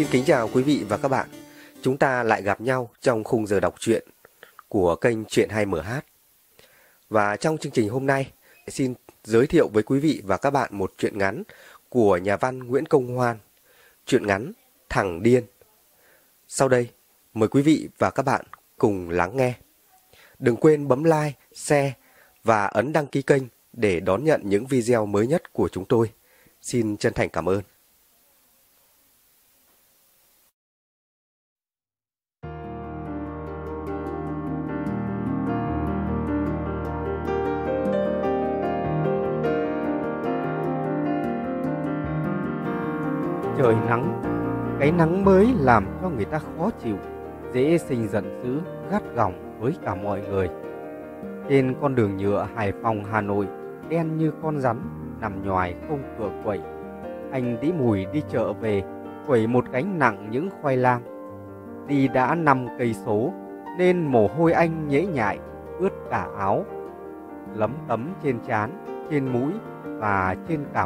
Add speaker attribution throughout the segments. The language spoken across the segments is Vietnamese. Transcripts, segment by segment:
Speaker 1: Xin kính chào quý vị và các bạn. Chúng ta lại gặp nhau trong khung giờ đọc truyện của kênh Truyện 2MH. Và trong chương trình hôm nay, xin giới thiệu với quý vị và các bạn một truyện ngắn của nhà văn Nguyễn Công Hoan. Truyện ngắn Thằng Điên. Sau đây, mời quý vị và các bạn cùng lắng nghe. Đừng quên bấm like, share và ấn đăng ký kênh để đón nhận những video mới nhất của chúng tôi. Xin chân thành cảm ơn.
Speaker 2: Trời nắng, cái nắng mới làm cho người ta khó chịu, dễ sinh giận dữ, gắt gỏng với cả mọi người. Trên con đường nhựa Hải Phòng, Hà Nội, đen như con rắn, nằm nhoài không cửa quậy. Anh Đĩ Mùi đi chợ về, quẩy một gánh nặng những khoai lang. Đi đã 5 cây số, nên mồ hôi anh nhễ nhại, ướt cả áo, lấm tấm trên trán, trên mũi và trên cằm.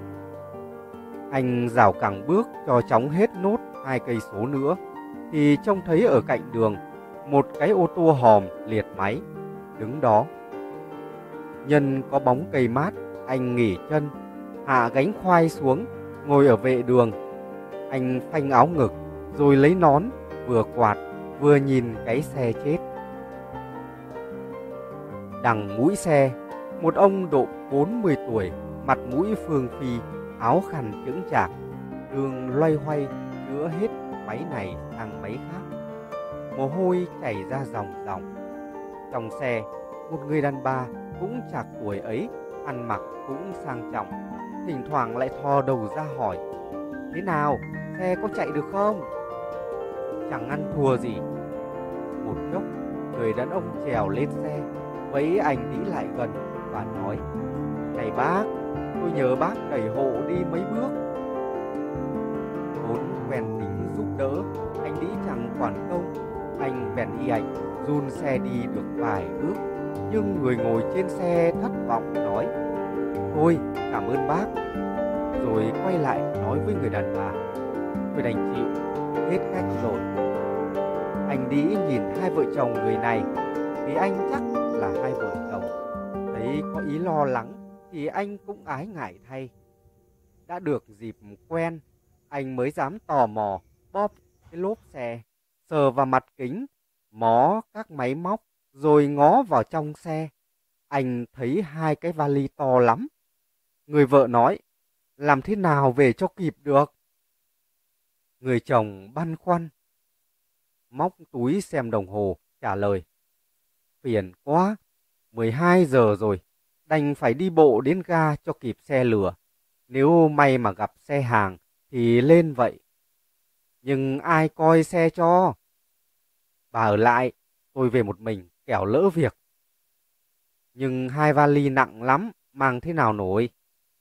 Speaker 2: Anh rảo cẳng bước cho chóng hết nốt 2 cây số nữa thì trông thấy ở cạnh đường một cái ô tô hòm liệt máy đứng đó. Nhân có bóng cây mát, anh nghỉ chân, hạ gánh khoai xuống, ngồi ở vệ đường. Anh phanh áo ngực rồi lấy nón, vừa quạt vừa nhìn cái xe chết. Đằng mũi xe, một ông độ 40 tuổi, mặt mũi phương phi, áo khăn chững chạc, đường loay hoay chữa hết máy này sang máy khác. Mồ hôi chảy ra ròng ròng. Trong xe, một người đàn bà cũng chạc tuổi ấy, ăn mặc cũng sang trọng, thỉnh thoảng lại thò đầu ra hỏi: "Thế nào, xe có chạy được không?" Chẳng ăn thua gì. Một chốc, người đàn ông trèo lên xe, vẫy anh Đĩ lại gần và nói: "Này bác, tôi nhờ bác đẩy hộ đi mấy bước." Vốn quen tính giúp đỡ, anh Đĩ chẳng quản công. Anh bèn y ạch run xe đi được vài bước, nhưng người ngồi trên xe thất vọng nói: "Thôi, cảm ơn bác." Rồi quay lại nói với người đàn bà: "Tôi đành chịu, hết khách rồi." Anh Đĩ nhìn hai vợ chồng người này thì anh chắc là hai vợ chồng. Thấy có ý lo lắng thì anh cũng ái ngại thay. Đã được dịp quen, anh mới dám tò mò bóp cái lốp xe, sờ vào mặt kính, mó các máy móc, rồi ngó vào trong xe. Anh thấy hai cái vali to lắm. Người vợ nói: "Làm thế nào về cho kịp được?" Người chồng băn khoăn, móc túi xem đồng hồ, trả lời: "Phiền quá, 12 giờ rồi, đành phải đi bộ đến ga cho kịp xe lửa. Nếu may mà gặp xe hàng thì lên vậy. Nhưng ai coi xe cho?" "Bà ở lại, tôi về một mình, kẻo lỡ việc." "Nhưng hai vali nặng lắm, mang thế nào nổi?"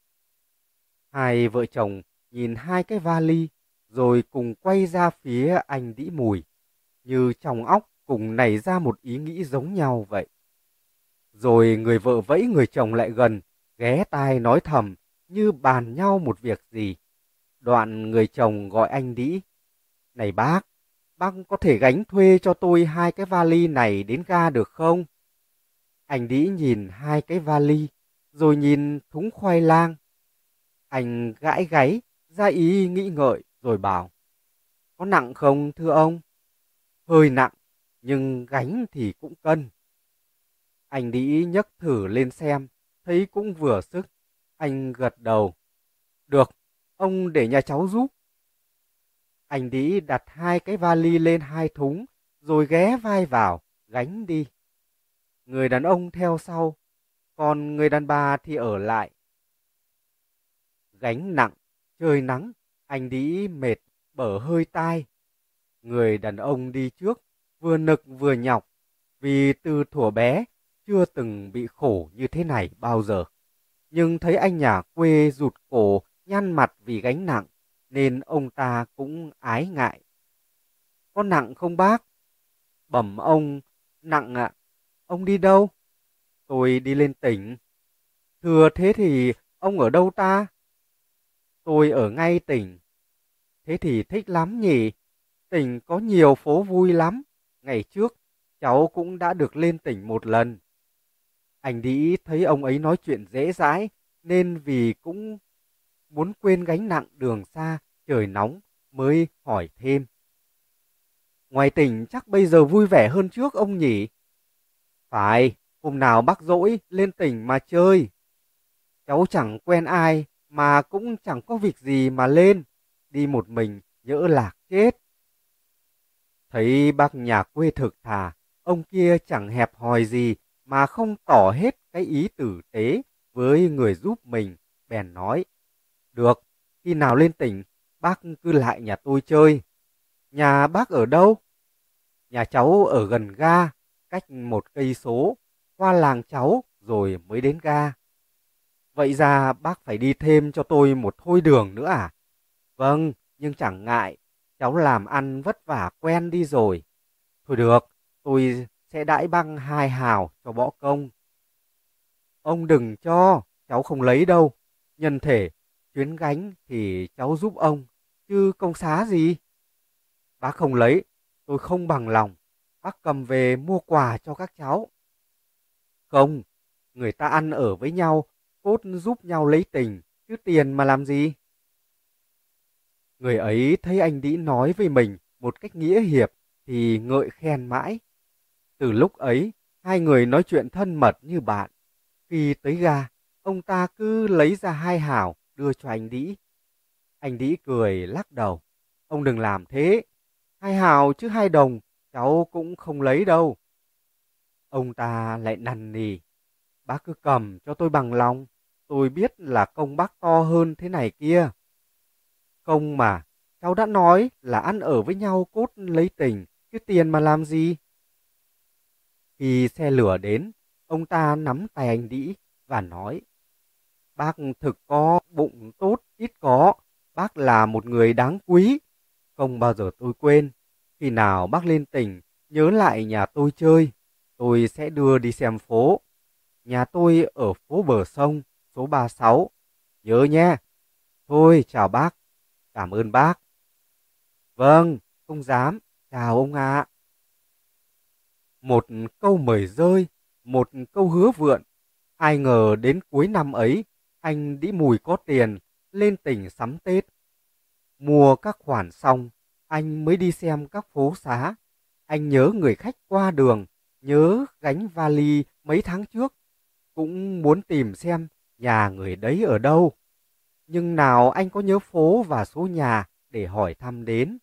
Speaker 2: Hai vợ chồng nhìn hai cái vali, rồi cùng quay ra phía anh Đĩ Mùi, như trong óc cùng nảy ra một ý nghĩ giống nhau vậy. Rồi người vợ vẫy người chồng lại gần, ghé tai nói thầm như bàn nhau một việc gì. Đoạn người chồng gọi anh Đĩ: "Này bác có thể gánh thuê cho tôi hai cái vali này đến ga được không?" Anh Đĩ nhìn hai cái vali, rồi nhìn thúng khoai lang. Anh gãi gáy ra ý nghĩ ngợi rồi bảo: "Có nặng không thưa ông?" "Hơi nặng, nhưng gánh thì cũng cân." Anh Đĩ nhấc thử lên xem, thấy cũng vừa sức. Anh gật đầu: "Được, ông để nhà cháu giúp." Anh Đĩ đặt hai cái vali lên hai thúng, rồi ghé vai vào, gánh đi. Người đàn ông theo sau, còn người đàn bà thì ở lại. Gánh nặng, trời nắng, anh Đĩ mệt bở hơi tai. Người đàn ông đi trước, vừa nực vừa nhọc, vì từ thuở bé chưa từng bị khổ như thế này bao giờ. Nhưng thấy anh nhà quê rụt cổ, nhăn mặt vì gánh nặng, nên ông ta cũng ái ngại. "Có nặng không bác?" Bẩm ông: "Nặng ạ." "Ông đi đâu?" "Tôi đi lên tỉnh." "Thưa thế thì ông ở đâu ta?" "Tôi ở ngay tỉnh." thế thì thích lắm nhỉ. Tỉnh có nhiều phố vui lắm. Ngày trước, cháu cũng đã được lên tỉnh một lần. Anh Đĩ thấy ông ấy nói chuyện dễ dãi, nên vì cũng muốn quên gánh nặng đường xa, trời nóng, mới hỏi thêm. Ngoài tỉnh chắc bây giờ vui vẻ hơn trước ông nhỉ? Phải, hôm nào bác rỗi lên tỉnh mà chơi. Cháu chẳng quen ai, mà cũng chẳng có việc gì mà lên. Đi một mình, nhỡ lạc chết. Thấy bác nhà quê thực thà, ông kia chẳng hẹp hòi gì mà không tỏ hết cái ý tử tế với người giúp mình, bèn nói. Được, khi nào lên tỉnh, bác cứ lại nhà tôi chơi. Nhà bác ở đâu? Nhà cháu ở gần ga, cách 1 cây số, qua làng cháu rồi mới đến ga. Vậy ra bác phải đi thêm cho tôi một thôi đường nữa à? Vâng, nhưng chẳng ngại, cháu làm ăn vất vả quen đi rồi. Thôi được, tôi sẽ đãi băng 2 hào cho bỏ công. Ông đừng cho, cháu không lấy đâu. Nhân thể, chuyến gánh thì cháu giúp ông, chứ công xá gì. Bác không lấy, tôi không bằng lòng. Bác cầm về mua quà cho các cháu. Không, người ta ăn ở với nhau, cốt giúp nhau lấy tình, chứ tiền mà làm gì. Người ấy thấy anh Đĩ nói với mình một cách nghĩa hiệp thì ngợi khen mãi. Từ lúc ấy, hai người nói chuyện thân mật như bạn. Khi tới ga, ông ta cứ lấy ra 2 hào đưa cho anh Đĩ. Anh Đĩ cười lắc đầu. Ông đừng làm thế. 2 hào chứ 2 đồng, cháu cũng không lấy đâu. Ông ta lại năn nỉ. Bác cứ cầm cho tôi bằng lòng. Tôi biết là công bác to hơn thế này kia. Không mà, cháu đã nói là ăn ở với nhau cốt lấy tình, chứ tiền mà làm gì. Khi xe lửa đến, ông ta nắm tay anh Đĩ và nói. Bác thực có bụng tốt ít có, bác là một người đáng quý. Không bao giờ tôi quên, khi nào bác lên tỉnh, nhớ lại nhà tôi chơi, tôi sẽ đưa đi xem phố. Nhà tôi ở phố bờ sông, số 36. Nhớ nhé. Thôi, chào bác. Cảm ơn bác. Vâng, không dám. Chào ông ạ. Một câu mời rơi, một câu hứa vượn. Ai ngờ đến cuối năm ấy, anh Đĩ Mùi có tiền, lên tỉnh sắm Tết. Mua các khoản xong, anh mới đi xem các phố xá. Anh nhớ người khách qua đường, nhớ gánh vali mấy tháng trước. Cũng muốn tìm xem nhà người đấy ở đâu. Nhưng nào anh có nhớ phố và số nhà để hỏi thăm đến.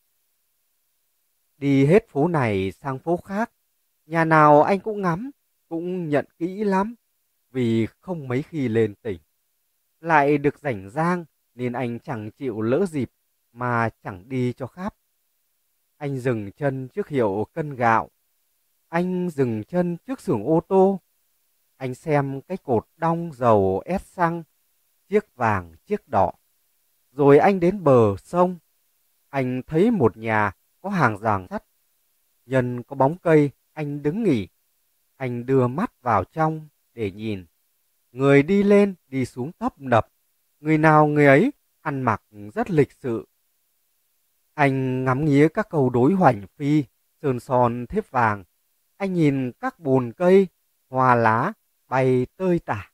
Speaker 2: Đi hết phố này sang phố khác, nhà nào anh cũng ngắm, cũng nhận kỹ lắm, vì không mấy khi lên tỉnh. Lại được rảnh rang nên anh chẳng chịu lỡ dịp mà chẳng đi cho khắp. Anh dừng chân trước hiệu cân gạo, anh dừng chân trước xưởng ô tô, anh xem cái cột đong dầu ép xăng, chiếc vàng chiếc đỏ. Rồi anh đến bờ sông, anh thấy một nhà có hàng rào sắt. Nhân có bóng cây, anh đứng nghỉ. Anh đưa mắt vào trong để nhìn. Người đi lên, đi xuống tấp nập. Người nào người ấy ăn mặc rất lịch sự. Anh ngắm nghía các cầu đối hoành phi, sơn son thếp vàng. Anh nhìn các bồn cây, hoa lá bay tơi tả.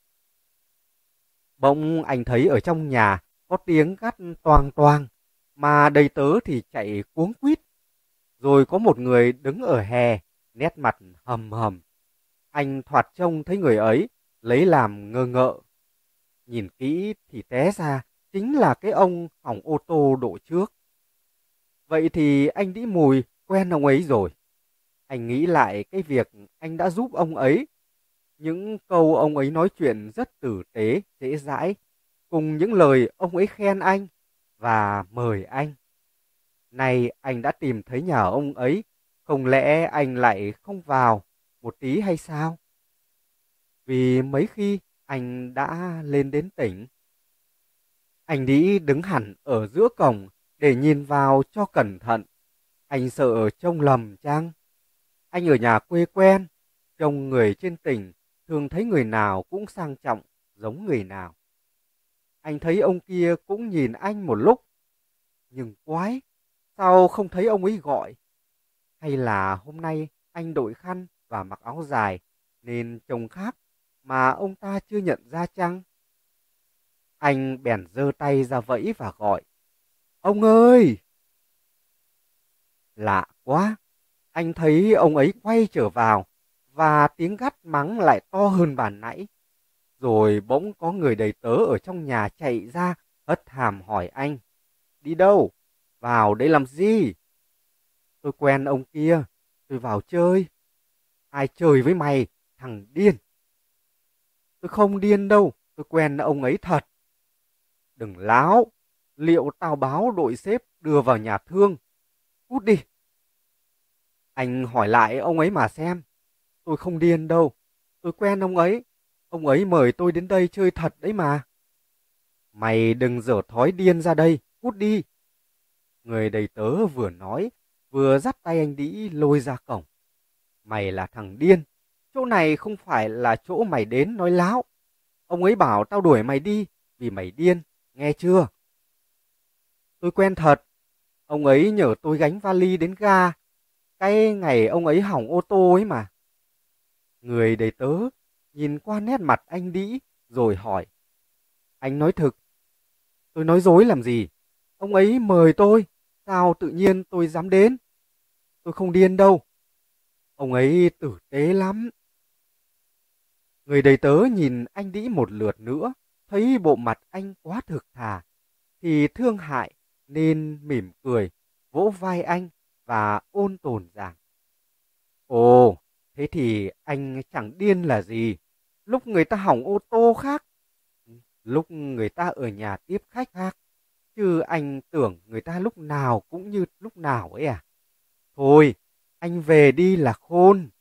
Speaker 2: Bỗng anh thấy ở trong nhà có tiếng gắt toang toang, mà đầy tớ thì chạy cuống quýt. Rồi có một người đứng ở hè, nét mặt hầm hầm. Anh thoạt trông thấy người ấy, lấy làm ngơ ngợ. Nhìn kỹ thì té ra chính là cái ông hỏng ô tô đổ trước. Vậy thì anh Đĩ Mùi quen ông ấy rồi. Anh nghĩ lại cái việc anh đã giúp ông ấy. Những câu ông ấy nói chuyện rất tử tế, dễ dãi, cùng những lời ông ấy khen anh và mời anh. Này anh đã tìm thấy nhà ông ấy, không lẽ anh lại không vào một tí hay sao? Vì mấy khi anh đã lên đến tỉnh. Anh Đĩ đứng hẳn ở giữa cổng để nhìn vào cho cẩn thận. Anh sợ trông lầm chăng? Anh ở nhà quê quen, trông người trên tỉnh thường thấy người nào cũng sang trọng giống người nào. Anh thấy ông kia cũng nhìn anh một lúc. Nhưng quái, sao không thấy ông ấy gọi? Hay là hôm nay anh đội khăn và mặc áo dài nên trông khác mà ông ta chưa nhận ra chăng? Anh bèn giơ tay ra vẫy và gọi, ông ơi! Lạ quá, anh thấy ông ấy quay trở vào và tiếng gắt mắng lại to hơn bàn nãy. Rồi bỗng có người đầy tớ ở trong nhà chạy ra hất hàm hỏi anh, đi đâu? Vào đây làm gì? Tôi quen ông kia, tôi vào chơi. Ai chơi với mày, thằng điên? Tôi không điên đâu, tôi quen ông ấy thật. Đừng láo, liệu tao báo đội sếp đưa vào nhà thương? Cút đi. Anh hỏi lại ông ấy mà xem. Tôi không điên đâu, tôi quen ông ấy mời tôi đến đây chơi thật đấy mà. Mày đừng dở thói điên ra đây, cút đi. Người đầy tớ vừa nói, vừa dắt tay anh Đĩ lôi ra cổng. Mày là thằng điên, chỗ này không phải là chỗ mày đến nói láo. Ông ấy bảo tao đuổi mày đi vì mày điên, nghe chưa? Tôi quen thật, ông ấy nhờ tôi gánh vali đến ga, cái ngày ông ấy hỏng ô tô ấy mà. Người đầy tớ nhìn qua nét mặt anh Đĩ rồi hỏi, anh nói thực, tôi nói dối làm gì? Ông ấy mời tôi, sao tự nhiên tôi dám đến? Tôi không điên đâu, ông ấy tử tế lắm. Người đầy tớ nhìn anh Đĩ một lượt nữa, thấy bộ mặt anh quá thực thà, thì thương hại nên mỉm cười, vỗ vai anh và ôn tồn rằng, ồ, thế thì anh chẳng điên là gì. Lúc người ta hỏng ô tô khác, lúc người ta ở nhà tiếp khách khác, chứ anh tưởng người ta lúc nào cũng như lúc nào ấy à? Thôi, anh về đi là khôn.